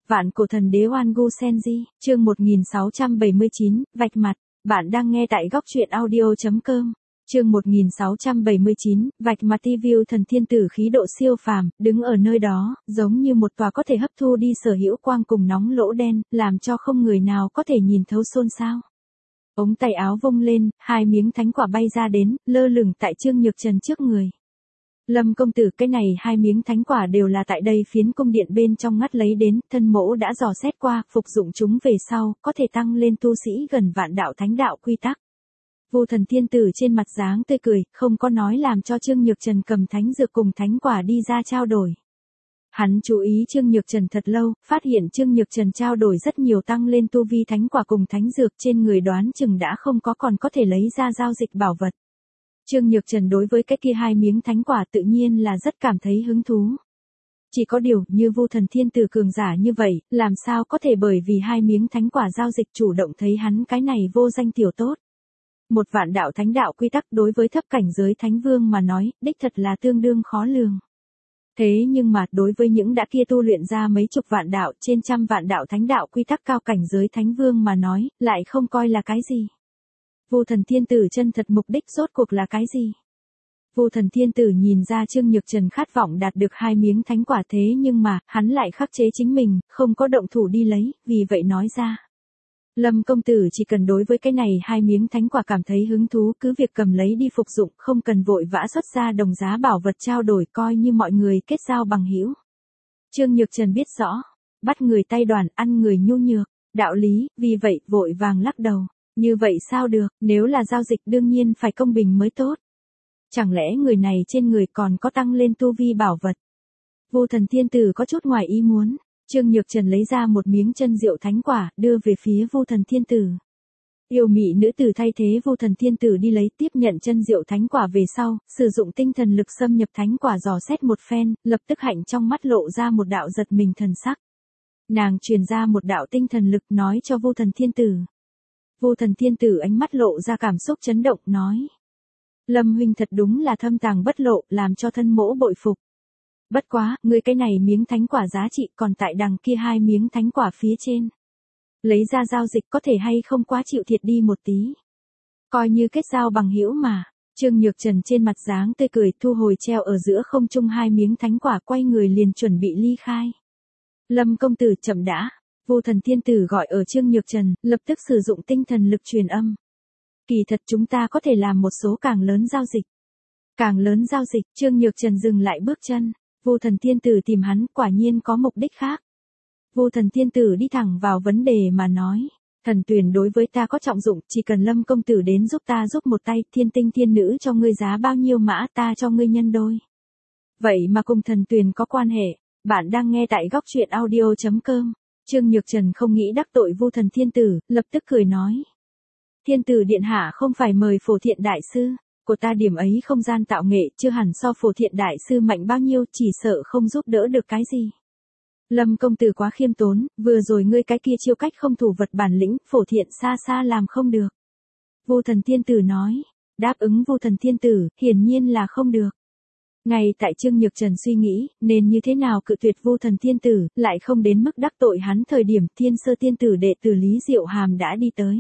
Vạn cổ thần đế Oan Gu Senji, chương 1679, vạch mặt. Bạn đang nghe tại góc truyện audio.com. Chương 1679, vạch mặt View thần thiên tử khí độ siêu phàm, đứng ở nơi đó, giống như một tòa có thể hấp thu đi sở hữu quang cùng nóng lỗ đen, làm cho không người nào có thể nhìn thấu xôn xao. Ống tay áo vung lên, hai miếng thánh quả bay ra đến, lơ lửng tại Trương Nhược Trần trước người. Lâm công tử, cái này hai miếng thánh quả đều là tại đây phiến cung điện bên trong ngắt lấy đến, thân mỗ đã dò xét qua, phục dụng chúng về sau, có thể tăng lên tu sĩ gần vạn đạo thánh đạo quy tắc. Vu thần thiên tử trên mặt dáng tươi cười, không có nói làm cho Trương Nhược Trần cầm thánh dược cùng thánh quả đi ra trao đổi. Hắn chú ý Trương Nhược Trần thật lâu, phát hiện Trương Nhược Trần trao đổi rất nhiều tăng lên tu vi thánh quả cùng thánh dược trên người, đoán chừng đã không có còn có thể lấy ra giao dịch bảo vật. Trương Nhược Trần đối với cái kia hai miếng thánh quả tự nhiên là rất cảm thấy hứng thú. Chỉ có điều, như Vu thần thiên tử cường giả như vậy, làm sao có thể bởi vì hai miếng thánh quả giao dịch chủ động thấy hắn cái này vô danh tiểu tốt. Một vạn đạo thánh đạo quy tắc đối với thấp cảnh giới thánh vương mà nói, đích thật là tương đương khó lường. Thế nhưng mà, đối với những đã kia tu luyện ra mấy chục vạn đạo, trên trăm vạn đạo thánh đạo quy tắc cao cảnh giới thánh vương mà nói, lại không coi là cái gì. Vu thần thiên tử chân thật mục đích rốt cuộc là cái gì? Vu thần thiên tử nhìn ra Trương Nhược Trần khát vọng đạt được hai miếng thánh quả, thế nhưng mà, hắn lại khắc chế chính mình, không có động thủ đi lấy, vì vậy nói ra. Lâm công tử chỉ cần đối với cái này hai miếng thánh quả cảm thấy hứng thú, cứ việc cầm lấy đi phục dụng, không cần vội vã xuất ra đồng giá bảo vật trao đổi, coi như mọi người kết giao bằng hữu. Trương Nhược Trần biết rõ, bắt người tay đoàn, ăn người nhu nhược, đạo lý, vì vậy vội vàng lắc đầu. Như vậy sao được, nếu là giao dịch đương nhiên phải công bình mới tốt. Chẳng lẽ người này trên người còn có tăng lên tu vi bảo vật? Vu thần thiên tử có chút ngoài ý muốn. Trương Nhược Trần lấy ra một miếng chân diệu thánh quả, đưa về phía Vu thần thiên tử. Yêu mị nữ tử thay thế Vu thần thiên tử đi lấy, tiếp nhận chân diệu thánh quả về sau, sử dụng tinh thần lực xâm nhập thánh quả dò xét một phen, lập tức hạnh trong mắt lộ ra một đạo giật mình thần sắc. Nàng truyền ra một đạo tinh thần lực nói cho Vu thần thiên tử. Vu thần thiên tử ánh mắt lộ ra cảm xúc chấn động, nói. Lâm huynh thật đúng là thâm tàng bất lộ, làm cho thân mỗ bội phục. Bất quá, ngươi cái này miếng thánh quả giá trị còn tại đằng kia hai miếng thánh quả phía trên. Lấy ra giao dịch có thể hay không quá chịu thiệt đi một tí. Coi như kết giao bằng hữu mà. Trương Nhược Trần trên mặt dáng tươi cười, thu hồi treo ở giữa không trung hai miếng thánh quả, quay người liền chuẩn bị ly khai. Lâm công tử, chậm đã. Vu thần thiên tử gọi ở Trương Nhược Trần, lập tức sử dụng tinh thần lực truyền âm. Kỳ thật chúng ta có thể làm một số càng lớn giao dịch. Càng lớn giao dịch, Trương Nhược Trần dừng lại bước chân. Vu thần thiên tử tìm hắn, quả nhiên có mục đích khác. Vu thần thiên tử đi thẳng vào vấn đề mà nói. Thần tuyền đối với ta có trọng dụng, chỉ cần Lâm công tử đến giúp ta giúp một tay, thiên tinh thiên nữ cho ngươi giá bao nhiêu mã, ta cho ngươi nhân đôi. Vậy mà cùng thần tuyền có quan hệ. Bạn đang nghe tại góc truyện audio.com. Trương Nhược Trần không nghĩ đắc tội Vu thần thiên tử, lập tức cười nói. Thiên tử điện hạ không phải mời Phổ Thiện đại sư, của ta điểm ấy không gian tạo nghệ chưa hẳn so Phổ Thiện đại sư mạnh bao nhiêu, chỉ sợ không giúp đỡ được cái gì. Lâm công tử quá khiêm tốn, vừa rồi ngươi cái kia chiêu cách không thủ vật bản lĩnh, Phổ Thiện xa xa làm không được. Vu thần thiên tử nói, đáp ứng Vu thần thiên tử, hiển nhiên là không được. Ngay tại Trương Nhược Trần suy nghĩ, nên như thế nào cự tuyệt Vu thần thiên tử, lại không đến mức đắc tội hắn, thời điểm Thiên Sơ tiên tử đệ tử Lý Diệu Hàm đã đi tới.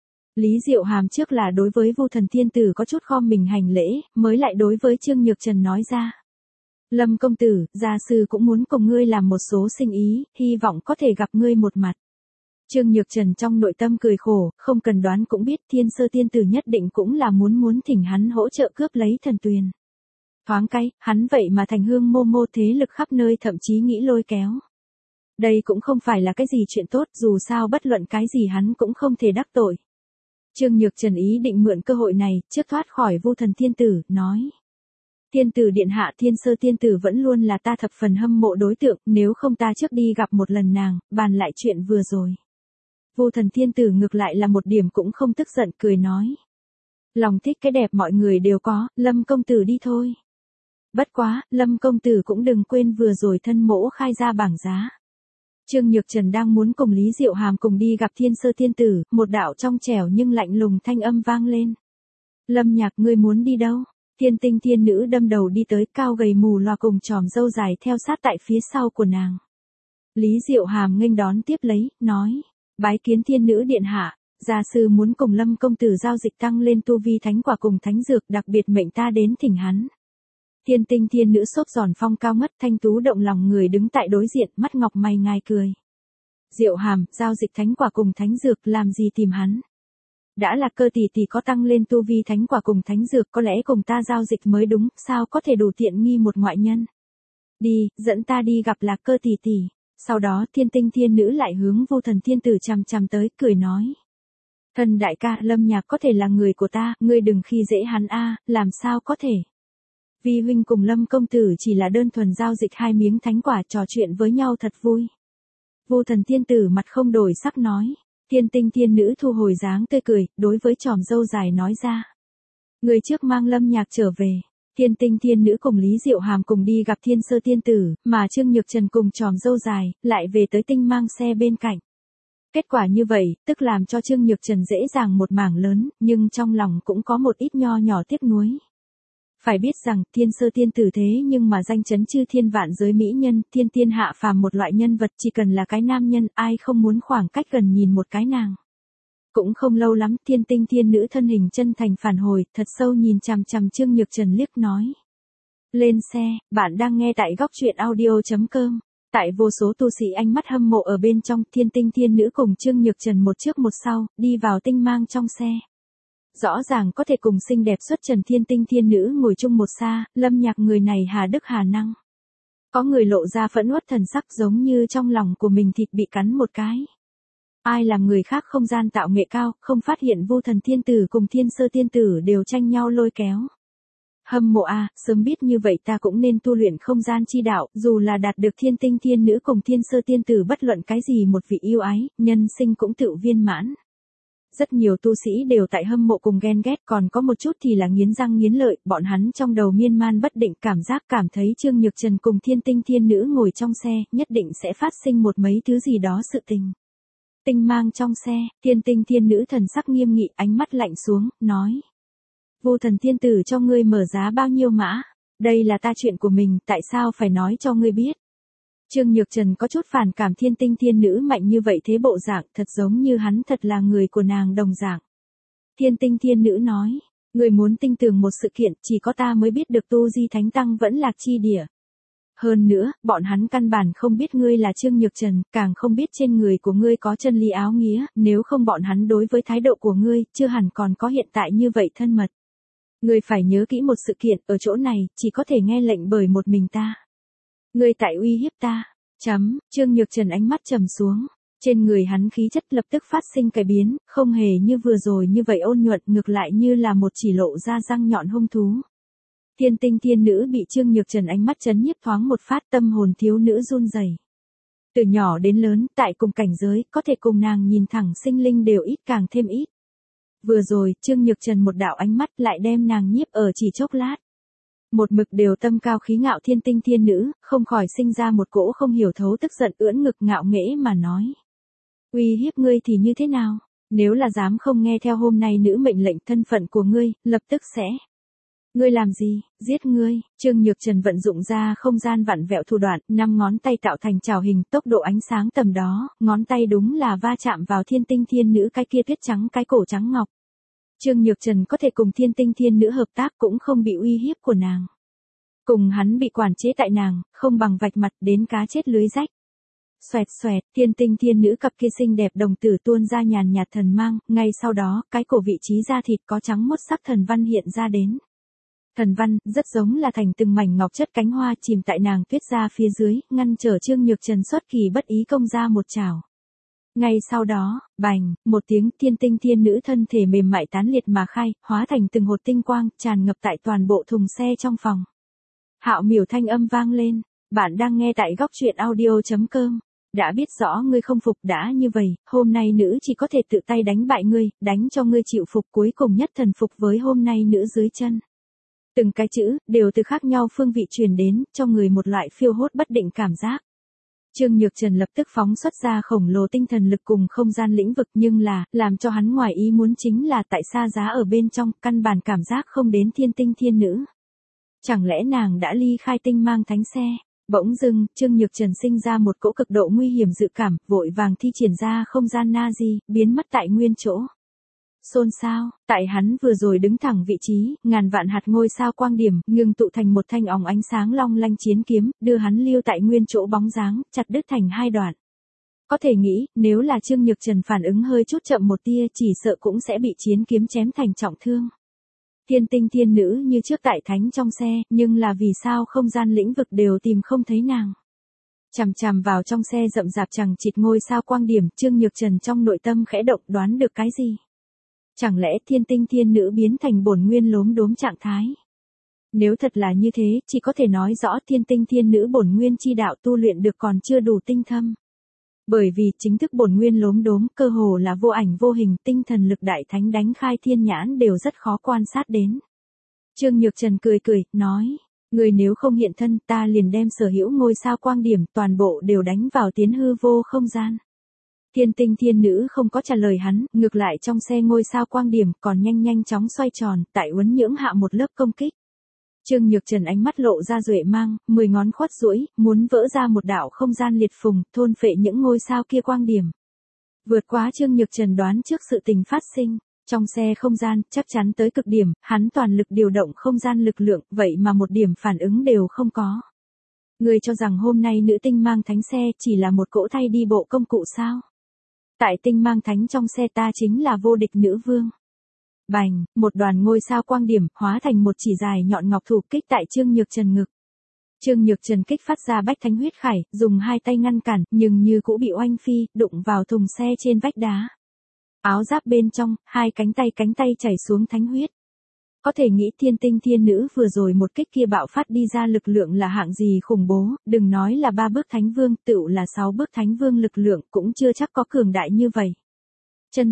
Lý Diệu Hàm trước là đối với Vu thần thiên tử có chút khom mình hành lễ, mới lại đối với Trương Nhược Trần nói ra. Lâm công tử, gia sư cũng muốn cùng ngươi làm một số sinh ý, hy vọng có thể gặp ngươi một mặt. Trương Nhược Trần trong nội tâm cười khổ, không cần đoán cũng biết Thiên Sơ tiên tử nhất định cũng là muốn thỉnh hắn hỗ trợ cướp lấy thần tuyền. Thoáng cái, hắn vậy mà thành hương mô mô thế lực khắp nơi, thậm chí nghĩ lôi kéo. Đây cũng không phải là cái gì chuyện tốt, dù sao bất luận cái gì hắn cũng không thể đắc tội. Trương Nhược Trần ý định mượn cơ hội này, trước thoát khỏi Vu thần thiên tử, nói. Thiên tử điện hạ, Thiên Sơ tiên tử vẫn luôn là ta thập phần hâm mộ đối tượng, nếu không ta trước đi gặp một lần nàng, bàn lại chuyện vừa rồi. Vu thần thiên tử ngược lại là một điểm cũng không tức giận, cười nói. Lòng thích cái đẹp mọi người đều có, Lâm công tử đi thôi. Bất quá, Lâm công tử cũng đừng quên vừa rồi thân mỗ khai ra bảng giá. Trương Nhược Trần đang muốn cùng Lý Diệu Hàm cùng đi gặp Thiên Sơ tiên tử, một đạo trong trẻo nhưng lạnh lùng thanh âm vang lên. Lâm Nhạc, ngươi muốn đi đâu? Thiên tinh thiên nữ đâm đầu đi tới, cao gầy mù loà cùng tròm râu dài theo sát tại phía sau của nàng. Lý Diệu Hàm nghênh đón tiếp lấy, nói, bái kiến thiên nữ điện hạ, gia sư muốn cùng Lâm công tử giao dịch tăng lên tu vi thánh quả cùng thánh dược, đặc biệt mệnh ta đến thỉnh hắn. Thiên tinh thiên nữ xốp giòn phong cao ngất, thanh tú động lòng người đứng tại đối diện, mắt ngọc mày ngài cười. Diệu Hàm, giao dịch thánh quả cùng thánh dược, làm gì tìm hắn? Đã là cơ tỷ tỷ có tăng lên tu vi thánh quả cùng thánh dược, có lẽ cùng ta giao dịch mới đúng, sao có thể đủ tiện nghi một ngoại nhân. Đi, dẫn ta đi gặp Lạc Cơ tỷ tỷ. Sau đó thiên tinh thiên nữ lại hướng Vô Thần thiên tử chằm chằm tới, cười nói. Thần đại ca, Lâm Nhạc có thể là người của ta, ngươi đừng khi dễ hắn a, làm sao có thể. Vi huynh cùng Lâm công tử chỉ là đơn thuần giao dịch 2 miếng thánh quả, trò chuyện với nhau thật vui. Vô Thần thiên tử mặt không đổi sắc nói. Thiên tinh thiên nữ thu hồi dáng tươi cười, đối với tròm dâu dài nói ra. Người trước mang Lâm Nhạc trở về. Thiên tinh thiên nữ cùng Lý Diệu Hàm cùng đi gặp Thiên Sơ tiên tử, mà Trương Nhược Trần cùng tròm dâu dài, lại về tới tinh mang xe bên cạnh. Kết quả như vậy, tức làm cho Trương Nhược Trần dễ dàng một mảng lớn, nhưng trong lòng cũng có một ít nho nhỏ tiếc nuối. Phải biết rằng, Thiên Sơ tiên tử thế nhưng mà danh chấn chư thiên vạn giới mỹ nhân, thiên tiên hạ phàm một loại nhân vật, chỉ cần là cái nam nhân, ai không muốn khoảng cách gần nhìn một cái nàng. Cũng không lâu lắm, thiên tinh thiên nữ thân hình chân thành phản hồi, thật sâu nhìn chằm chằm Trương Nhược Trần liếc nói. Lên xe, bạn đang nghe tại góc truyện audio.com. Tại vô số tu sĩ ánh mắt hâm mộ ở bên trong, thiên tinh thiên nữ cùng Trương Nhược Trần một trước một sau, đi vào tinh mang trong xe. Rõ ràng có thể cùng xinh đẹp xuất trần thiên tinh thiên nữ ngồi chung một xa, Lâm Nhạc người này hà đức hà năng. Có người lộ ra phẫn uất thần sắc giống như trong lòng của mình thịt bị cắn một cái. Ai làm người khác không gian tạo nghệ cao, không phát hiện Vô Thần thiên tử cùng Thiên Sơ tiên tử đều tranh nhau lôi kéo. Hâm mộ a, sớm biết như vậy ta cũng nên tu luyện không gian chi đạo, dù là đạt được thiên tinh thiên nữ cùng Thiên Sơ tiên tử bất luận cái gì một vị yêu ái, nhân sinh cũng tự viên mãn. Rất nhiều tu sĩ đều tại hâm mộ cùng ghen ghét, còn có một chút thì là nghiến răng nghiến lợi, bọn hắn trong đầu miên man bất định, cảm thấy Trương Nhược Trần cùng thiên tinh thiên nữ ngồi trong xe, nhất định sẽ phát sinh một mấy thứ gì đó sự tình. Tinh mang trong xe, thiên tinh thiên nữ thần sắc nghiêm nghị, ánh mắt lạnh xuống, nói. Vô Thần thiên tử cho ngươi mở giá bao nhiêu mã? Đây là ta chuyện của mình, tại sao phải nói cho ngươi biết? Trương Nhược Trần có chút phản cảm thiên tinh thiên nữ mạnh như vậy thế bộ dạng, thật giống như hắn thật là người của nàng đồng dạng. Thiên tinh thiên nữ nói, ngươi muốn tin tưởng một sự kiện, chỉ có ta mới biết được tu di thánh tăng vẫn lạc chi địa. Hơn nữa, bọn hắn căn bản không biết ngươi là Trương Nhược Trần, càng không biết trên người của ngươi có chân lý áo nghĩa, nếu không bọn hắn đối với thái độ của ngươi, chưa hẳn còn có hiện tại như vậy thân mật. Ngươi phải nhớ kỹ một sự kiện, ở chỗ này, chỉ có thể nghe lệnh bởi một mình ta. Ngươi tại uy hiếp ta. Trương Nhược Trần ánh mắt trầm xuống. Trên người hắn khí chất lập tức phát sinh cải biến, không hề như vừa rồi như vậy ôn nhuận, ngược lại như là một chỉ lộ ra răng nhọn hung thú. Thiên tinh thiên nữ bị Trương Nhược Trần ánh mắt chấn nhiếp thoáng một phát, tâm hồn thiếu nữ run rẩy. Từ nhỏ đến lớn, tại cùng cảnh giới, có thể cùng nàng nhìn thẳng sinh linh đều ít càng thêm ít. Vừa rồi, Trương Nhược Trần một đạo ánh mắt lại đem nàng nhiếp ở chỉ chốc lát. Một mực đều tâm cao khí ngạo thiên tinh thiên nữ, không khỏi sinh ra một cỗ không hiểu thấu tức giận, ưỡn ngực ngạo nghễ mà nói. Uy hiếp ngươi thì như thế nào? Nếu là dám không nghe theo hôm nay nữ mệnh lệnh, thân phận của ngươi, lập tức sẽ. Ngươi làm gì? Giết ngươi. Trương Nhược Trần vận dụng ra không gian vặn vẹo thủ đoạn, 5 ngón tay tạo thành trảo hình, tốc độ ánh sáng tầm đó, ngón tay đúng là va chạm vào thiên tinh thiên nữ cái kia tuyết trắng cái cổ trắng ngọc. Trương Nhược Trần có thể cùng thiên tinh thiên nữ hợp tác cũng không bị uy hiếp của nàng. Cùng hắn bị quản chế tại nàng, không bằng vạch mặt đến cá chết lưới rách. Xoẹt xoẹt, thiên tinh thiên nữ cặp kia xinh đẹp đồng tử tuôn ra nhàn nhạt thần mang, ngay sau đó, cái cổ vị trí da thịt có trắng mốt sắc thần văn hiện ra đến. Thần văn, rất giống là thành từng mảnh ngọc chất cánh hoa chìm tại nàng tuyết ra phía dưới, ngăn trở Trương Nhược Trần xuất kỳ bất ý công ra một chảo. Ngay sau đó, bành, một tiếng, thiên tinh thiên nữ thân thể mềm mại tán liệt mà khai, hóa thành từng hột tinh quang, tràn ngập tại toàn bộ thùng xe trong phòng. Hạo miểu thanh âm vang lên, bạn đang nghe tại góc truyện audio.com. Đã biết rõ ngươi không phục đã như vậy, hôm nay nữ chỉ có thể tự tay đánh bại ngươi, đánh cho ngươi chịu phục, cuối cùng nhất thần phục với hôm nay nữ dưới chân. Từng cái chữ, đều từ khác nhau phương vị truyền đến, cho người một loại phiêu hốt bất định cảm giác. Trương Nhược Trần lập tức phóng xuất ra khổng lồ tinh thần lực cùng không gian lĩnh vực, nhưng là, làm cho hắn ngoài ý muốn chính là tại xa giá ở bên trong, căn bản cảm giác không đến thiên tinh thiên nữ. Chẳng lẽ nàng đã ly khai tinh mang thánh xe? Bỗng dưng, Trương Nhược Trần sinh ra một cỗ cực độ nguy hiểm dự cảm, vội vàng thi triển ra không gian Nazi, biến mất tại nguyên chỗ. Xôn xao, tại hắn vừa rồi đứng thẳng vị trí, ngàn vạn hạt ngôi sao quang điểm, ngưng tụ thành một thanh óng ánh sáng long lanh chiến kiếm, đưa hắn lưu tại nguyên chỗ bóng dáng, chặt đứt thành hai đoạn. Có thể nghĩ, nếu là Trương Nhược Trần phản ứng hơi chút chậm một tia, chỉ sợ cũng sẽ bị chiến kiếm chém thành trọng thương. Thiên tinh thiên nữ như trước tại thánh trong xe, nhưng là vì sao không gian lĩnh vực đều tìm không thấy nàng. Chằm chằm vào trong xe rậm rạp chằng chịt ngôi sao quang điểm, Trương Nhược Trần trong nội tâm khẽ động, đoán được cái gì. Chẳng lẽ thiên tinh thiên nữ biến thành bổn nguyên lốm đốm trạng thái? Nếu thật là như thế, chỉ có thể nói rõ thiên tinh thiên nữ bổn nguyên chi đạo tu luyện được còn chưa đủ tinh thâm. Bởi vì chính thức bổn nguyên lốm đốm cơ hồ là vô ảnh vô hình, tinh thần lực đại thánh đánh khai thiên nhãn đều rất khó quan sát đến. Trương Nhược Trần cười cười, nói, người nếu không hiện thân ta liền đem sở hữu ngôi sao quang điểm toàn bộ đều đánh vào tiến hư vô không gian. Thiên tinh thiên nữ không có trả lời hắn, ngược lại trong xe ngôi sao quang điểm còn nhanh chóng xoay tròn, tại uốn nhưỡng hạ một lớp công kích. Trương Nhược Trần ánh mắt lộ ra duệ mang, 10 ngón khuất duỗi, muốn vỡ ra một đạo không gian liệt phùng, thôn phệ những ngôi sao kia quang điểm. Vượt quá Trương Nhược Trần đoán trước sự tình phát sinh, trong xe không gian, chắc chắn tới cực điểm, hắn toàn lực điều động không gian lực lượng, vậy mà một điểm phản ứng đều không có. Người cho rằng hôm nay nữ tinh mang thánh xe chỉ là một cỗ thay đi bộ công cụ sao? Tại tinh mang thánh trong xe ta chính là vô địch nữ vương. Bành, một đoàn ngôi sao quang điểm, hóa thành một chỉ dài nhọn ngọc thủ kích tại Trương Nhược Trần ngực. Trương Nhược Trần kích phát ra bách thánh huyết khải, dùng hai tay ngăn cản, nhưng như cũ bị oanh phi, đụng vào thùng xe trên vách đá. Áo giáp bên trong, hai cánh tay chảy xuống thánh huyết. Có thể nghĩ thiên tinh thiên nữ vừa rồi một kích kia bạo phát đi ra lực lượng là hạng gì khủng bố, đừng nói là 3 bước thánh vương, tựu là 6 bước thánh vương lực lượng cũng chưa chắc có cường đại như vậy. Chân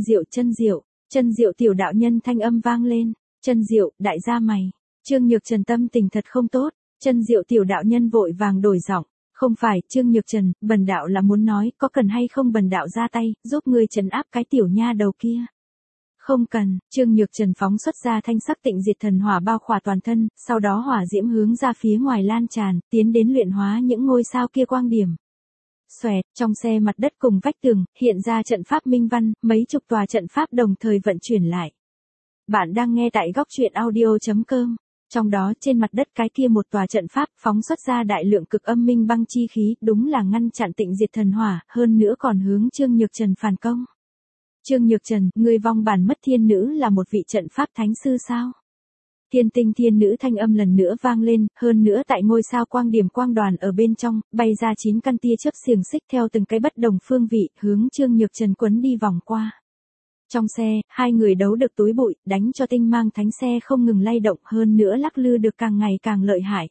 diệu tiểu đạo nhân thanh âm vang lên, chân diệu, đại gia mày. Trương Nhược Trần tâm tình thật không tốt, chân diệu tiểu đạo nhân vội vàng đổi giọng, không phải, Trương Nhược Trần, bần đạo là muốn nói, có cần hay không bần đạo ra tay, giúp ngươi trấn áp cái tiểu nha đầu kia. Không cần, Trương Nhược Trần phóng xuất ra thanh sắc tịnh diệt thần hỏa bao khỏa toàn thân, sau đó hỏa diễm hướng ra phía ngoài lan tràn, tiến đến luyện hóa những ngôi sao kia quang điểm. Xoẹt, trong xe mặt đất cùng vách tường, hiện ra trận pháp minh văn, mấy chục tòa trận pháp đồng thời vận chuyển lại. Bạn đang nghe tại góc truyện audio.com. Trong đó trên mặt đất cái kia một tòa trận pháp phóng xuất ra đại lượng cực âm minh băng chi khí, đúng là ngăn chặn tịnh diệt thần hỏa, hơn nữa còn hướng Trương Nhược Trần phản công. Trương Nhược Trần, ngươi vong bản mất thiên nữ là một vị trận pháp thánh sư sao? Thiên tinh thiên nữ thanh âm lần nữa vang lên, hơn nữa tại ngôi sao quang điểm quang đoàn ở bên trong, bay ra 9 căn tia chớp xiềng xích theo từng cái bất đồng phương vị, hướng Trương Nhược Trần quấn đi vòng qua. Trong xe, hai người đấu được túi bụi, đánh cho tinh mang thánh xe không ngừng lay động, hơn nữa lắc lư được càng ngày càng lợi hại.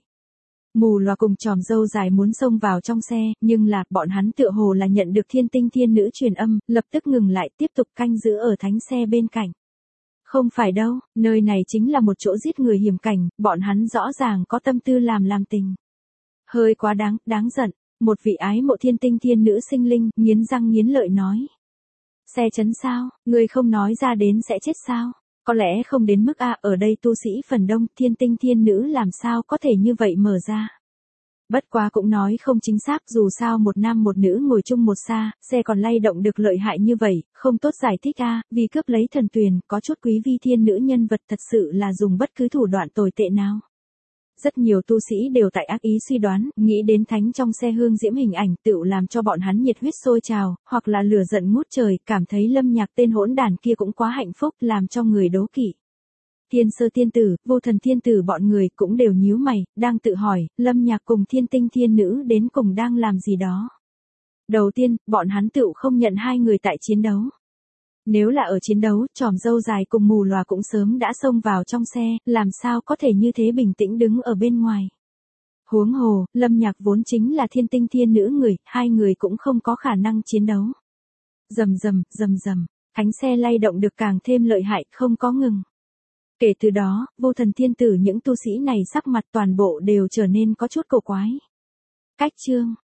Mù Lòa cùng Tròm Dâu Dài muốn xông vào trong xe, nhưng là, bọn hắn tựa hồ là nhận được thiên tinh thiên nữ truyền âm, lập tức ngừng lại tiếp tục canh giữ ở thánh xe bên cạnh. Không phải đâu, nơi này chính là một chỗ giết người hiểm cảnh, bọn hắn rõ ràng có tâm tư làm tình. Hơi quá đáng giận, một vị ái mộ thiên tinh thiên nữ sinh linh, nghiến răng nghiến lợi nói. Xe chấn sao, người không nói ra đến sẽ chết sao? Có lẽ không đến mức ở đây tu sĩ phần đông, thiên tinh thiên nữ làm sao có thể như vậy mở ra. Bất quá cũng nói không chính xác, dù sao một nam một nữ ngồi chung một xa, xe còn lay động được lợi hại như vậy, không tốt giải thích vì cướp lấy thần tuyền, có chút quý vi thiên nữ nhân vật thật sự là dùng bất cứ thủ đoạn tồi tệ nào. Rất nhiều tu sĩ đều tại ác ý suy đoán, nghĩ đến thánh trong xe hương diễm hình ảnh tựu làm cho bọn hắn nhiệt huyết sôi trào, hoặc là lửa giận ngút trời, cảm thấy Lâm Nhạc tên hỗn đàn kia cũng quá hạnh phúc, làm cho người đố kỵ. Thiên Sơ Tiên Tử, Vô Thần Tiên Tử bọn người cũng đều nhíu mày, đang tự hỏi, Lâm Nhạc cùng thiên tinh thiên nữ đến cùng đang làm gì đó. Đầu tiên, bọn hắn tựu không nhận hai người tại chiến đấu. Nếu là ở chiến đấu, Tròm Dâu Dài cùng Mù Lòa cũng sớm đã xông vào trong xe, làm sao có thể như thế bình tĩnh đứng ở bên ngoài. Huống hồ, Lâm Nhạc vốn chính là thiên tinh thiên nữ người, hai người cũng không có khả năng chiến đấu. Rầm rầm, thánh xe lay động được càng thêm lợi hại, không có ngừng. Kể từ đó, Vô Thần Tiên Tử những tu sĩ này sắc mặt toàn bộ đều trở nên có chút cổ quái. Cách chương,